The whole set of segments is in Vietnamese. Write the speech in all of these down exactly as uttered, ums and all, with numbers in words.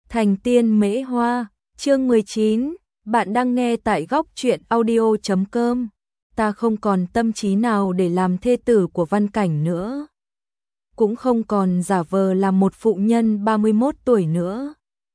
Thành tiên mễ hoa, chương mười chín, bạn đang nghe tại góc truyện audio chấm com. Ta không còn tâm trí nào để làm thê tử của Văn Cảnh nữa. Cũng không còn giả vờ làm một phụ nhân ba mươi mốt tuổi nữa.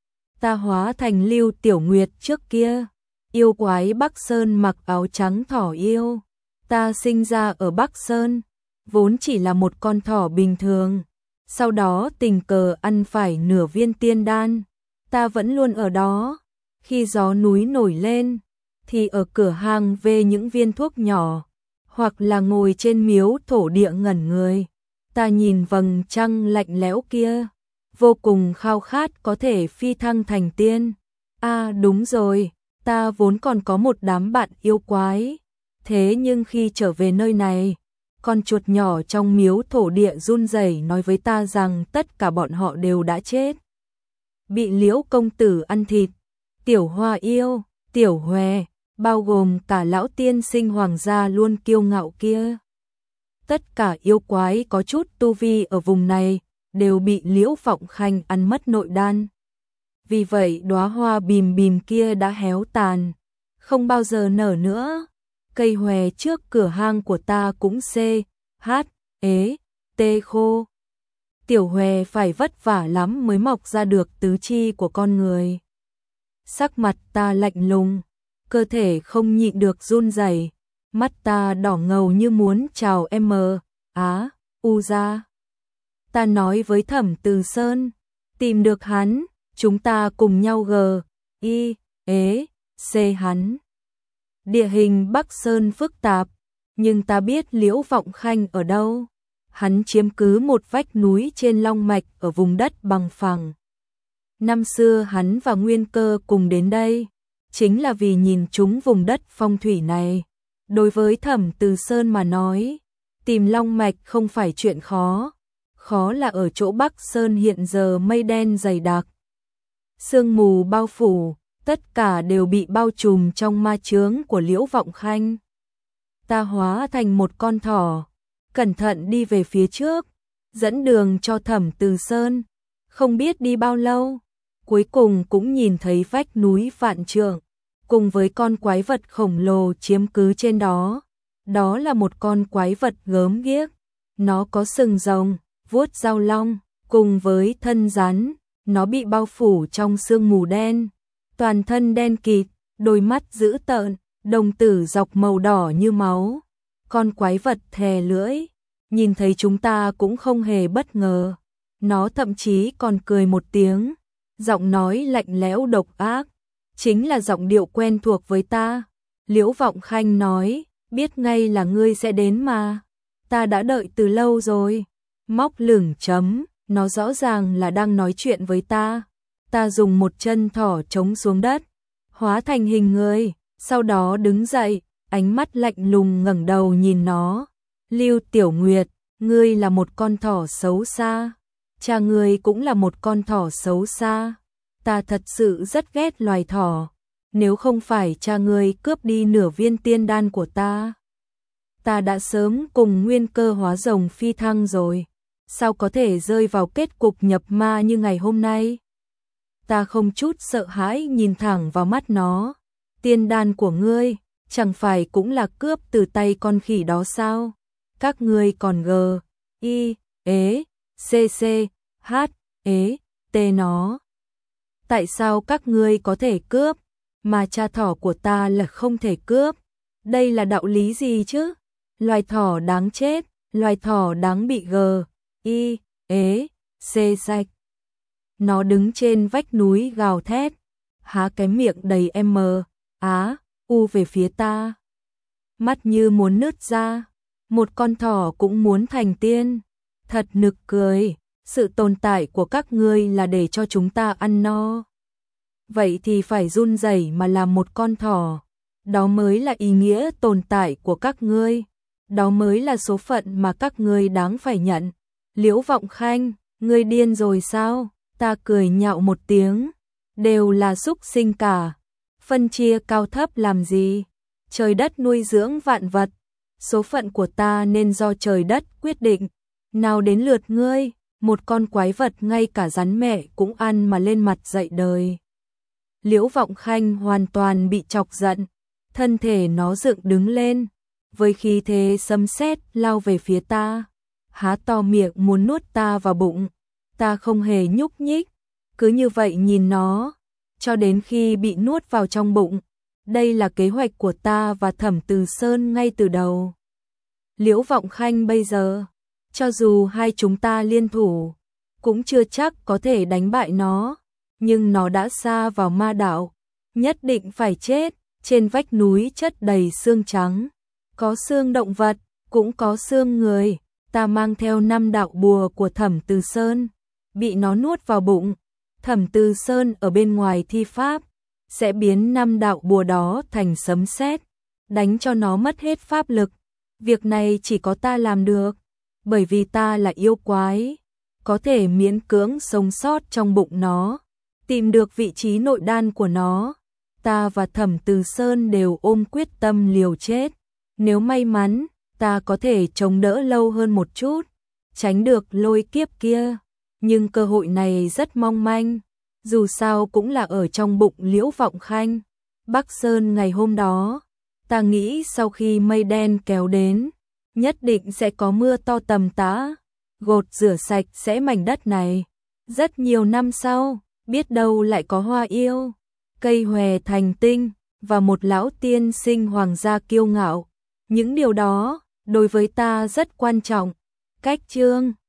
Ta hóa thành Lưu Tiểu Nguyệt trước kia, yêu quái Bắc Sơn mặc áo trắng thỏ yêu. Ta sinh ra ở Bắc Sơn, vốn chỉ là một con thỏ bình thường. Sau đó tình cờ ăn phải nửa viên tiên đan. Ta vẫn luôn ở đó, khi gió núi nổi lên, thì ở cửa hàng về những viên thuốc nhỏ, hoặc là ngồi trên miếu thổ địa ngẩn người. Ta nhìn vầng trăng lạnh lẽo kia, vô cùng khao khát có thể phi thăng thành tiên. À đúng rồi, ta vốn còn có một đám bạn yêu quái. Thế nhưng khi trở về nơi này, con chuột nhỏ trong miếu thổ địa run rẩy nói với ta rằng tất cả bọn họ đều đã chết. Bị Liễu công tử ăn thịt. Tiểu Hoa yêu, Tiểu Hòe, bao gồm cả lão tiên sinh hoàng gia luôn kiêu ngạo kia. Tất cả yêu quái có chút tu vi ở vùng này đều bị Liễu Vọng Khanh ăn mất nội đan. Vì vậy đóa hoa bìm bìm kia đã héo tàn, không bao giờ nở nữa. Cây hòe trước cửa hang của ta cũng xê, hát, ế, tê khô. Tiểu hòe phải vất vả lắm mới mọc ra được tứ chi của con người. Sắc mặt ta lạnh lùng, cơ thể không nhịn được run rẩy, mắt ta đỏ ngầu như muốn trào em á, u ra. Ta nói với Thẩm Từ Sơn, tìm được hắn, chúng ta cùng nhau gờ, y, ế, xê hắn. Địa hình Bắc Sơn phức tạp, nhưng ta biết Liễu Vọng Khanh ở đâu. Hắn chiếm cứ một vách núi trên Long Mạch ở vùng đất bằng phẳng. Năm xưa hắn và Nguyên Cơ cùng đến đây, chính là vì nhìn trúng vùng đất phong thủy này. Đối với Thẩm Từ Sơn mà nói, tìm Long Mạch không phải chuyện khó. Khó là ở chỗ Bắc Sơn hiện giờ mây đen dày đặc, sương mù bao phủ, tất cả đều bị bao trùm trong ma chướng của Liễu Vọng Khanh. Ta hóa thành một con thỏ, cẩn thận đi về phía trước, dẫn đường cho Thẩm Từ Sơn. Không biết đi bao lâu, cuối cùng cũng nhìn thấy vách núi vạn trượng, cùng với con quái vật khổng lồ chiếm cứ trên đó. Đó là một con quái vật gớm ghiếc, nó có sừng rồng, vuốt dao long, cùng với thân rắn, nó bị bao phủ trong sương mù đen, toàn thân đen kịt, đôi mắt dữ tợn, đồng tử dọc màu đỏ như máu. Con quái vật thè lưỡi, nhìn thấy chúng ta cũng không hề bất ngờ. Nó thậm chí còn cười một tiếng, giọng nói lạnh lẽo độc ác, chính là giọng điệu quen thuộc với ta. Liễu Vọng Khanh nói, biết ngay là ngươi sẽ đến mà. Ta đã đợi từ lâu rồi. Móc lửng chấm, nó rõ ràng là đang nói chuyện với ta. Ta dùng một chân thỏ chống xuống đất, hóa thành hình người, sau đó đứng dậy, ánh mắt lạnh lùng ngẩng đầu nhìn nó. Lưu Tiểu Nguyệt, ngươi là một con thỏ xấu xa. Cha ngươi cũng là một con thỏ xấu xa. Ta thật sự rất ghét loài thỏ. Nếu không phải cha ngươi cướp đi nửa viên tiên đan của ta, ta đã sớm cùng Nguyên Cơ hóa rồng phi thăng rồi. Sao có thể rơi vào kết cục nhập ma như ngày hôm nay? Ta không chút sợ hãi nhìn thẳng vào mắt nó. Tiên đan của ngươi, chẳng phải cũng là cướp từ tay con khỉ đó sao? Các ngươi còn gờ, y, ế, xê xê, hát, ế, tê nó. Tại sao các ngươi có thể cướp, mà cha thỏ của ta là không thể cướp? Đây là đạo lý gì chứ? Loài thỏ đáng chết, loài thỏ đáng bị gờ, y, ế, xê sạch. Nó đứng trên vách núi gào thét, há cái miệng đầy m, á, u về phía ta. Mắt như muốn nứt ra, một con thỏ cũng muốn thành tiên. Thật nực cười, sự tồn tại của các ngươi là để cho chúng ta ăn no. Vậy thì phải run rẩy mà làm một con thỏ. Đó mới là ý nghĩa tồn tại của các ngươi. Đó mới là số phận mà các ngươi đáng phải nhận. Liễu Vọng Khanh, ngươi điên rồi sao? Ta cười nhạo một tiếng. Đều là súc sinh cả. Phân chia cao thấp làm gì? Trời đất nuôi dưỡng vạn vật. Số phận của ta nên do trời đất quyết định. Nào đến lượt ngươi, một con quái vật ngay cả rắn mẹ cũng ăn mà lên mặt dạy đời. Liễu Vọng Khanh hoàn toàn bị chọc giận, thân thể nó dựng đứng lên, với khí thế sấm sét lao về phía ta, há to miệng muốn nuốt ta vào bụng. Ta không hề nhúc nhích, cứ như vậy nhìn nó, cho đến khi bị nuốt vào trong bụng. Đây là kế hoạch của ta và Thẩm Từ Sơn ngay từ đầu. Liễu Vọng Khanh bây giờ, cho dù hai chúng ta liên thủ, cũng chưa chắc có thể đánh bại nó, nhưng nó đã sa vào ma đạo, nhất định phải chết. Trên vách núi chất đầy xương trắng, có xương động vật, cũng có xương người. Ta mang theo năm đạo bùa của Thẩm Từ Sơn, bị nó nuốt vào bụng. Thẩm Từ Sơn ở bên ngoài thi pháp, sẽ biến năm đạo bùa đó thành sấm sét, đánh cho nó mất hết pháp lực. Việc này chỉ có ta làm được, bởi vì ta là yêu quái, có thể miễn cưỡng sống sót trong bụng nó, tìm được vị trí nội đan của nó. Ta và Thẩm Từ Sơn đều ôm quyết tâm liều chết. Nếu may mắn, ta có thể chống đỡ lâu hơn một chút, tránh được lôi kiếp kia. Nhưng cơ hội này rất mong manh, dù sao cũng là ở trong bụng Liễu Vọng Khanh. Bắc Sơn ngày hôm đó, ta nghĩ sau khi mây đen kéo đến, nhất định sẽ có mưa to tầm tã, gột rửa sạch sẽ mảnh đất này. Rất nhiều năm sau, biết đâu lại có hoa yêu, cây hòe thành tinh, và một lão tiên sinh hoàng gia kiêu ngạo. Những điều đó, đối với ta rất quan trọng. Cách chương